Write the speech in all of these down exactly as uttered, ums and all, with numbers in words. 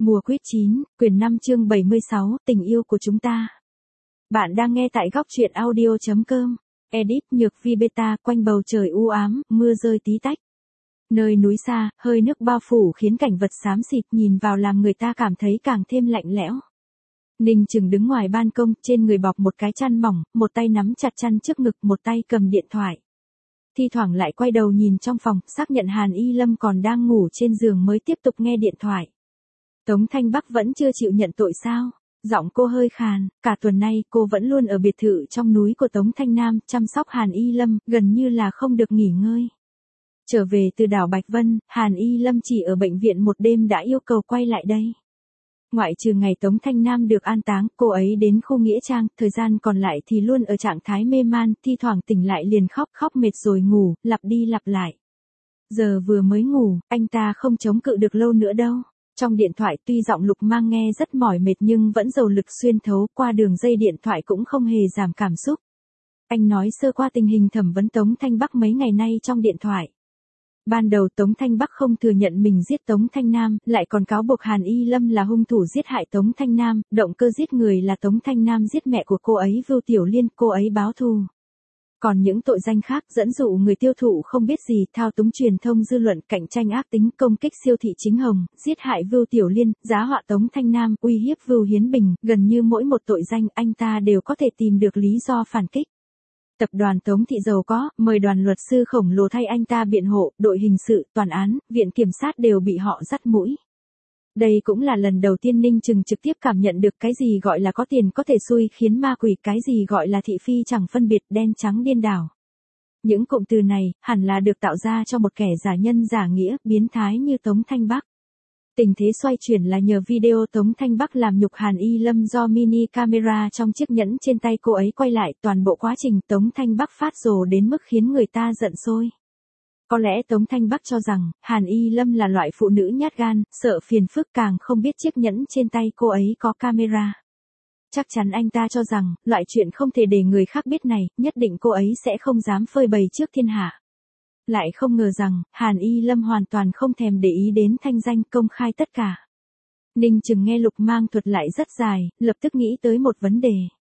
Mùa Quýt chín, quyển năm chương bảy mươi sáu, tình yêu của chúng ta. Bạn đang nghe tại góc truyện audio chấm com. Edit Nhược Vi Beta, quanh bầu trời u ám, mưa rơi tí tách. Nơi núi xa, hơi nước bao phủ khiến cảnh vật xám xịt nhìn vào làm người ta cảm thấy càng thêm lạnh lẽo. Ninh Chừng đứng ngoài ban công, trên người bọc một cái chăn mỏng, một tay nắm chặt chăn trước ngực, một tay cầm điện thoại. Thi thoảng lại quay đầu nhìn trong phòng, xác nhận Hàn Y Lâm còn đang ngủ trên giường mới tiếp tục nghe điện thoại. Tống Thanh Bắc vẫn chưa chịu nhận tội sao? Giọng cô hơi khàn, cả tuần nay cô vẫn luôn ở biệt thự trong núi của Tống Thanh Nam, chăm sóc Hàn Y Lâm, gần như là không được nghỉ ngơi. Trở về từ đảo Bạch Vân, Hàn Y Lâm chỉ ở bệnh viện một đêm đã yêu cầu quay lại đây. Ngoại trừ ngày Tống Thanh Nam được an táng, cô ấy đến khu nghĩa trang, thời gian còn lại thì luôn ở trạng thái mê man, thi thoảng tỉnh lại liền khóc, khóc mệt rồi ngủ, lặp đi lặp lại. Giờ vừa mới ngủ, anh ta không chống cự được lâu nữa đâu. Trong điện thoại tuy giọng Lục Mang nghe rất mỏi mệt nhưng vẫn dầu lực xuyên thấu, qua đường dây điện thoại cũng không hề giảm cảm xúc. Anh nói sơ qua tình hình thẩm vấn Tống Thanh Bắc mấy ngày nay trong điện thoại. Ban đầu Tống Thanh Bắc không thừa nhận mình giết Tống Thanh Nam, lại còn cáo buộc Hàn Y Lâm là hung thủ giết hại Tống Thanh Nam, động cơ giết người là Tống Thanh Nam giết mẹ của cô ấy Vưu Tiểu Liên, cô ấy báo thù. Còn những tội danh khác dẫn dụ người tiêu thụ không biết gì, thao túng truyền thông dư luận, cạnh tranh ác tính, công kích siêu thị chính hồng, giết hại Vưu Tiểu Liên, giá họa Tống Thanh Nam, uy hiếp Vưu Hiến Bình, gần như mỗi một tội danh anh ta đều có thể tìm được lý do phản kích. Tập đoàn Tống Thị giàu có, mời đoàn luật sư khổng lồ thay anh ta biện hộ, đội hình sự, tòa án, viện kiểm sát đều bị họ dắt mũi. Đây cũng là lần đầu tiên Ninh Chừng trực tiếp cảm nhận được cái gì gọi là có tiền có thể xui khiến ma quỷ, cái gì gọi là thị phi chẳng phân biệt đen trắng điên đảo. Những cụm từ này, hẳn là được tạo ra cho một kẻ giả nhân giả nghĩa, biến thái như Tống Thanh Bắc. Tình thế xoay chuyển là nhờ video Tống Thanh Bắc làm nhục Hàn Y Lâm do mini camera trong chiếc nhẫn trên tay cô ấy quay lại, toàn bộ quá trình Tống Thanh Bắc phát rồ đến mức khiến người ta giận sôi. Có lẽ Tống Thanh Bắc cho rằng, Hàn Y Lâm là loại phụ nữ nhát gan, sợ phiền phức, càng không biết chiếc nhẫn trên tay cô ấy có camera. Chắc chắn anh ta cho rằng, loại chuyện không thể để người khác biết này, nhất định cô ấy sẽ không dám phơi bày trước thiên hạ. Lại không ngờ rằng, Hàn Y Lâm hoàn toàn không thèm để ý đến thanh danh, công khai tất cả. Ninh Chừng nghe Lục Mang thuật lại rất dài, lập tức nghĩ tới một vấn đề.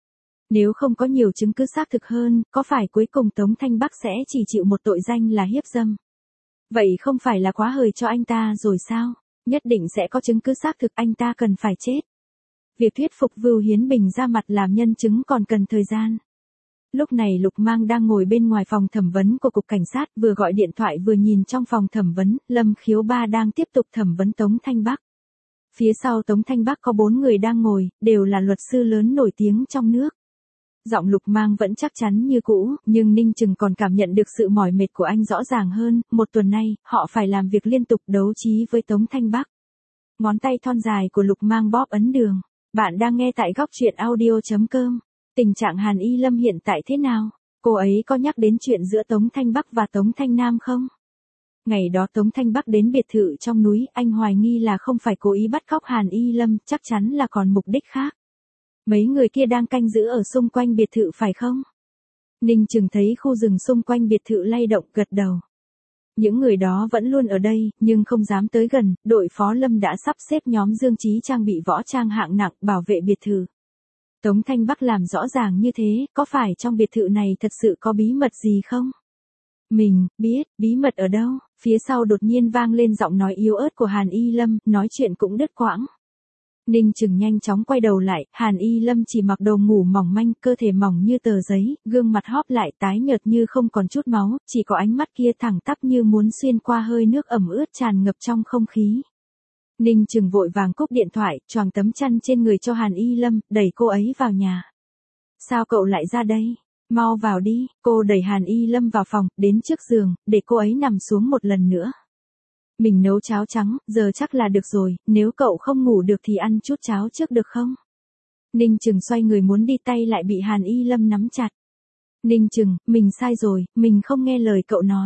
Nếu không có nhiều chứng cứ xác thực hơn, có phải cuối cùng Tống Thanh Bắc sẽ chỉ chịu một tội danh là hiếp dâm? Vậy không phải là quá hời cho anh ta rồi sao? Nhất định sẽ có chứng cứ xác thực, anh ta cần phải chết. Việc thuyết phục Vưu Hiến Bình ra mặt làm nhân chứng còn cần thời gian. Lúc này Lục Mang đang ngồi bên ngoài phòng thẩm vấn của cục cảnh sát, vừa gọi điện thoại vừa nhìn trong phòng thẩm vấn, Lâm Khiếu Ba đang tiếp tục thẩm vấn Tống Thanh Bắc. Phía sau Tống Thanh Bắc có bốn người đang ngồi, đều là luật sư lớn nổi tiếng trong nước. Giọng Lục Mang vẫn chắc chắn như cũ, nhưng Ninh Chừng còn cảm nhận được sự mỏi mệt của anh rõ ràng hơn, một tuần nay, họ phải làm việc liên tục đấu trí với Tống Thanh Bắc. Ngón tay thon dài của Lục Mang bóp ấn đường. Bạn đang nghe tại góc truyện audio chấm com. Tình trạng Hàn Y Lâm hiện tại thế nào? Cô ấy có nhắc đến chuyện giữa Tống Thanh Bắc và Tống Thanh Nam không? Ngày đó Tống Thanh Bắc đến biệt thự trong núi, anh hoài nghi là không phải cố ý bắt cóc Hàn Y Lâm, chắc chắn là còn mục đích khác. Mấy người kia đang canh giữ ở xung quanh biệt thự phải không? Ninh Chừng thấy khu rừng xung quanh biệt thự lay động, gật đầu. Những người đó vẫn luôn ở đây, nhưng không dám tới gần, đội phó Lâm đã sắp xếp nhóm Dương Chí trang bị võ trang hạng nặng, bảo vệ biệt thự. Tống Thanh Bắc làm rõ ràng như thế, có phải trong biệt thự này thật sự có bí mật gì không? Mình, biết, bí mật ở đâu? Phía sau đột nhiên vang lên giọng nói yếu ớt của Hàn Y Lâm, nói chuyện cũng đứt quãng. Ninh Chừng nhanh chóng quay đầu lại, Hàn Y Lâm chỉ mặc đồ ngủ mỏng manh, cơ thể mỏng như tờ giấy, gương mặt hóp lại tái nhợt như không còn chút máu, chỉ có ánh mắt kia thẳng tắp như muốn xuyên qua hơi nước ẩm ướt tràn ngập trong không khí. Ninh Chừng vội vàng cúp điện thoại, choàng tấm chăn trên người cho Hàn Y Lâm, đẩy cô ấy vào nhà. Sao cậu lại ra đây? Mau vào đi, cô đẩy Hàn Y Lâm vào phòng, đến trước giường, để cô ấy nằm xuống một lần nữa. Mình nấu cháo trắng, giờ chắc là được rồi, nếu cậu không ngủ được thì ăn chút cháo trước được không? Ninh Chừng xoay người muốn đi, tay lại bị Hàn Y Lâm nắm chặt. Ninh Chừng, mình sai rồi, mình không nghe lời cậu nói.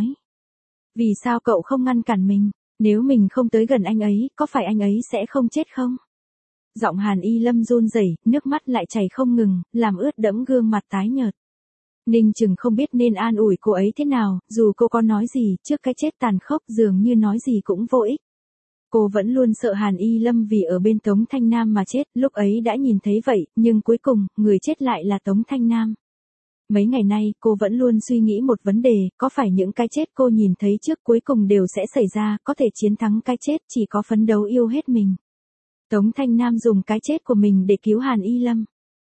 Vì sao cậu không ngăn cản mình? Nếu mình không tới gần anh ấy, có phải anh ấy sẽ không chết không? Giọng Hàn Y Lâm run rẩy, nước mắt lại chảy không ngừng, làm ướt đẫm gương mặt tái nhợt. Ninh Chừng không biết nên an ủi cô ấy thế nào, dù cô có nói gì, trước cái chết tàn khốc dường như nói gì cũng vô ích. Cô vẫn luôn sợ Hàn Y Lâm vì ở bên Tống Thanh Nam mà chết, lúc ấy đã nhìn thấy vậy, nhưng cuối cùng, người chết lại là Tống Thanh Nam. Mấy ngày nay, cô vẫn luôn suy nghĩ một vấn đề, có phải những cái chết cô nhìn thấy trước cuối cùng đều sẽ xảy ra, có thể chiến thắng cái chết, chỉ có phấn đấu yêu hết mình. Tống Thanh Nam dùng cái chết của mình để cứu Hàn Y Lâm.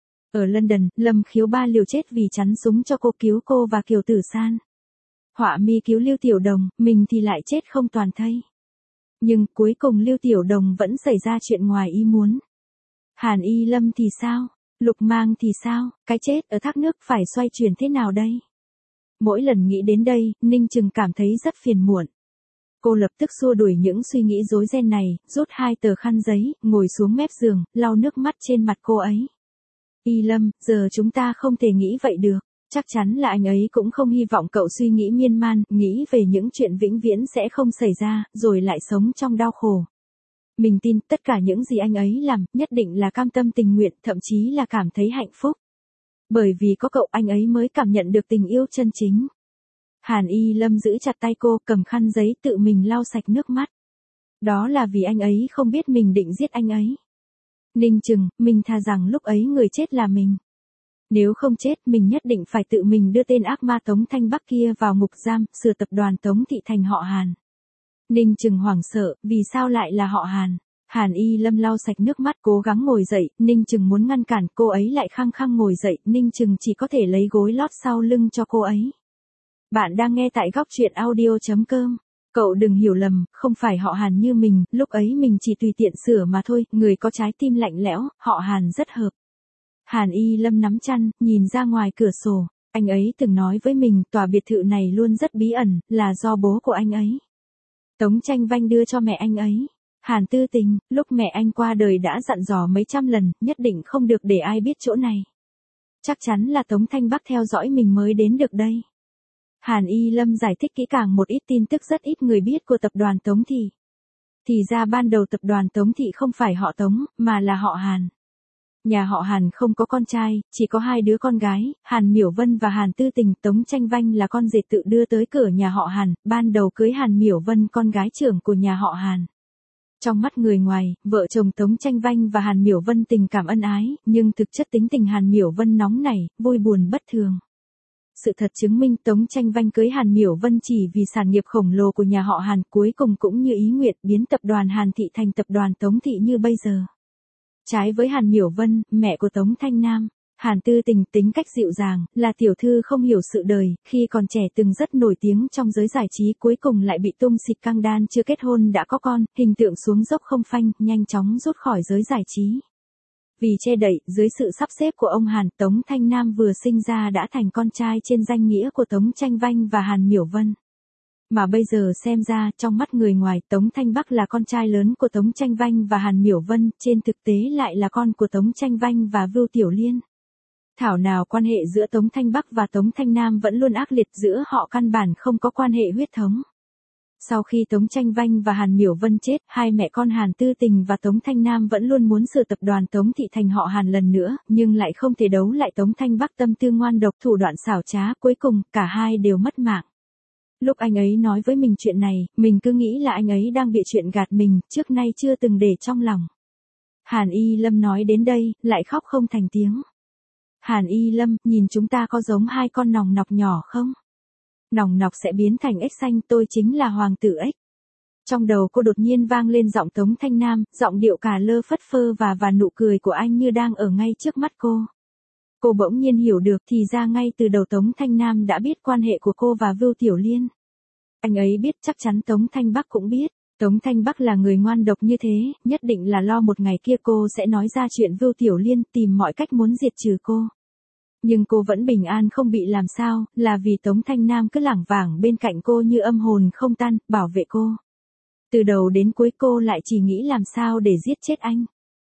Ở London, Lâm Khiếu Ba liều chết vì chắn súng cho cô cứu cô và Kiều Tử San. Họa mi cứu Lưu Tiểu Đồng, mình thì lại chết không toàn thây. Nhưng cuối cùng Lưu Tiểu Đồng vẫn xảy ra chuyện ngoài ý muốn. Hàn Y Lâm thì sao? Lục Mang thì sao? Cái chết ở thác nước phải xoay chuyển thế nào đây? Mỗi lần nghĩ đến đây, Ninh Trừng cảm thấy rất phiền muộn. Cô lập tức xua đuổi những suy nghĩ rối ren này, rút hai tờ khăn giấy, ngồi xuống mép giường, lau nước mắt trên mặt cô ấy. Y Lâm, giờ chúng ta không thể nghĩ vậy được. Chắc chắn là anh ấy cũng không hy vọng cậu suy nghĩ miên man, nghĩ về những chuyện vĩnh viễn sẽ không xảy ra, rồi lại sống trong đau khổ. Mình tin tất cả những gì anh ấy làm, nhất định là cam tâm tình nguyện, thậm chí là cảm thấy hạnh phúc. Bởi vì có cậu anh ấy mới cảm nhận được tình yêu chân chính. Hàn Y Lâm giữ chặt tay cô, cầm khăn giấy tự mình lau sạch nước mắt. Đó là vì anh ấy không biết mình định giết anh ấy. Ninh Trừng, mình thà rằng lúc ấy người chết là mình. Nếu không chết, mình nhất định phải tự mình đưa tên ác ma Tống Thanh Bắc kia vào ngục giam, sửa tập đoàn Tống Thị thành họ Hàn. Ninh Trừng hoảng sợ, vì sao lại là họ Hàn? Hàn Y Lâm lau sạch nước mắt cố gắng ngồi dậy, Ninh Trừng muốn ngăn cản, cô ấy lại khăng khăng ngồi dậy, Ninh Trừng chỉ có thể lấy gối lót sau lưng cho cô ấy. Bạn đang nghe tại góc truyện audio chấm com. Cậu đừng hiểu lầm, không phải họ Hàn như mình, lúc ấy mình chỉ tùy tiện sửa mà thôi, người có trái tim lạnh lẽo, họ Hàn rất hợp. Hàn Y Lâm nắm chăn, nhìn ra ngoài cửa sổ, anh ấy từng nói với mình, tòa biệt thự này luôn rất bí ẩn, là do bố của anh ấy. Tống Tranh Vanh đưa cho mẹ anh ấy. Hàn Tư Tình, lúc mẹ anh qua đời đã dặn dò mấy trăm lần, nhất định không được để ai biết chỗ này. Chắc chắn là Tống Thanh Bắc theo dõi mình mới đến được đây. Hàn Y Lâm giải thích kỹ càng một ít tin tức rất ít người biết của tập đoàn Tống Thị. Thì ra ban đầu tập đoàn Tống Thị không phải họ Tống, mà là họ Hàn. Nhà họ Hàn không có con trai, chỉ có hai đứa con gái, Hàn Miểu Vân và Hàn Tư Tình. Tống Tranh Vanh là con rể tự đưa tới cửa nhà họ Hàn, ban đầu cưới Hàn Miểu Vân, con gái trưởng của nhà họ Hàn. Trong mắt người ngoài, vợ chồng Tống Tranh Vanh và Hàn Miểu Vân tình cảm ân ái, nhưng thực chất tính tình Hàn Miểu Vân nóng nảy, vui buồn bất thường. Sự thật chứng minh Tống Tranh Vanh cưới Hàn Miểu Vân chỉ vì sản nghiệp khổng lồ của nhà họ Hàn, cuối cùng cũng như ý nguyện biến tập đoàn Hàn Thị thành tập đoàn Tống Thị như bây giờ. Trái với Hàn Miểu Vân, mẹ của Tống Thanh Nam, Hàn Tư Tình tính cách dịu dàng, là tiểu thư không hiểu sự đời, khi còn trẻ từng rất nổi tiếng trong giới giải trí, cuối cùng lại bị tung xịt căng đan, chưa kết hôn đã có con, hình tượng xuống dốc không phanh, nhanh chóng rút khỏi giới giải trí. Vì che đậy, dưới sự sắp xếp của ông Hàn, Tống Thanh Nam vừa sinh ra đã thành con trai trên danh nghĩa của Tống Tranh Vanh và Hàn Miểu Vân. Mà bây giờ xem ra, trong mắt người ngoài, Tống Thanh Bắc là con trai lớn của Tống Tranh Vanh và Hàn Miểu Vân, trên thực tế lại là con của Tống Tranh Vanh và Vưu Tiểu Liên. Thảo nào quan hệ giữa Tống Thanh Bắc và Tống Thanh Nam vẫn luôn ác liệt, giữa họ căn bản không có quan hệ huyết thống. Sau khi Tống Tranh Vanh và Hàn Miểu Vân chết, hai mẹ con Hàn Tư Tình và Tống Thanh Nam vẫn luôn muốn sửa tập đoàn Tống Thị thành họ Hàn lần nữa, nhưng lại không thể đấu lại Tống Thanh Bắc tâm tư ngoan độc, thủ đoạn xảo trá, cuối cùng, cả hai đều mất mạng. Lúc anh ấy nói với mình chuyện này, mình cứ nghĩ là anh ấy đang bịa chuyện gạt mình, trước nay chưa từng để trong lòng. Hàn Y Lâm nói đến đây, lại khóc không thành tiếng. Hàn Y Lâm, nhìn chúng ta có giống hai con nòng nọc nhỏ không? Nòng nọc sẽ biến thành ếch xanh, tôi chính là hoàng tử ếch. Trong đầu cô đột nhiên vang lên giọng Tống Thanh Nam, giọng điệu cả lơ phất phơ và và nụ cười của anh như đang ở ngay trước mắt cô. Cô bỗng nhiên hiểu được, thì ra ngay từ đầu Tống Thanh Nam đã biết quan hệ của cô và Vưu Tiểu Liên. Anh ấy biết, chắc chắn Tống Thanh Bắc cũng biết. Tống Thanh Bắc là người ngoan độc như thế, nhất định là lo một ngày kia cô sẽ nói ra chuyện Vưu Tiểu Liên, tìm mọi cách muốn diệt trừ cô. Nhưng cô vẫn bình an không bị làm sao, là vì Tống Thanh Nam cứ lảng vảng bên cạnh cô như âm hồn không tan, bảo vệ cô. Từ đầu đến cuối cô lại chỉ nghĩ làm sao để giết chết anh.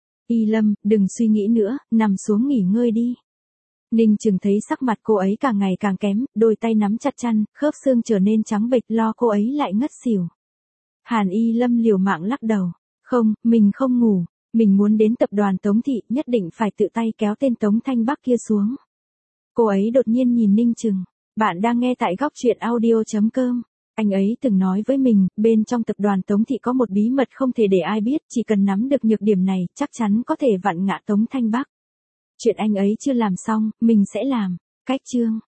Y Lâm, đừng suy nghĩ nữa, nằm xuống nghỉ ngơi đi. Ninh Trừng thấy sắc mặt cô ấy càng ngày càng kém, đôi tay nắm chặt chăn, khớp xương trở nên trắng bệch, lo cô ấy lại ngất xỉu. Hàn Y Lâm liều mạng lắc đầu. Không, mình không ngủ, mình muốn đến tập đoàn Tống Thị, nhất định phải tự tay kéo tên Tống Thanh Bắc kia xuống. Cô ấy đột nhiên nhìn Ninh Trừng. Bạn đang nghe tại góc truyện audio chấm com. Anh ấy từng nói với mình, bên trong tập đoàn Tống Thị có một bí mật không thể để ai biết, chỉ cần nắm được nhược điểm này, chắc chắn có thể vặn ngã Tống Thanh Bắc. Chuyện anh ấy chưa làm xong, mình sẽ làm. Cách chương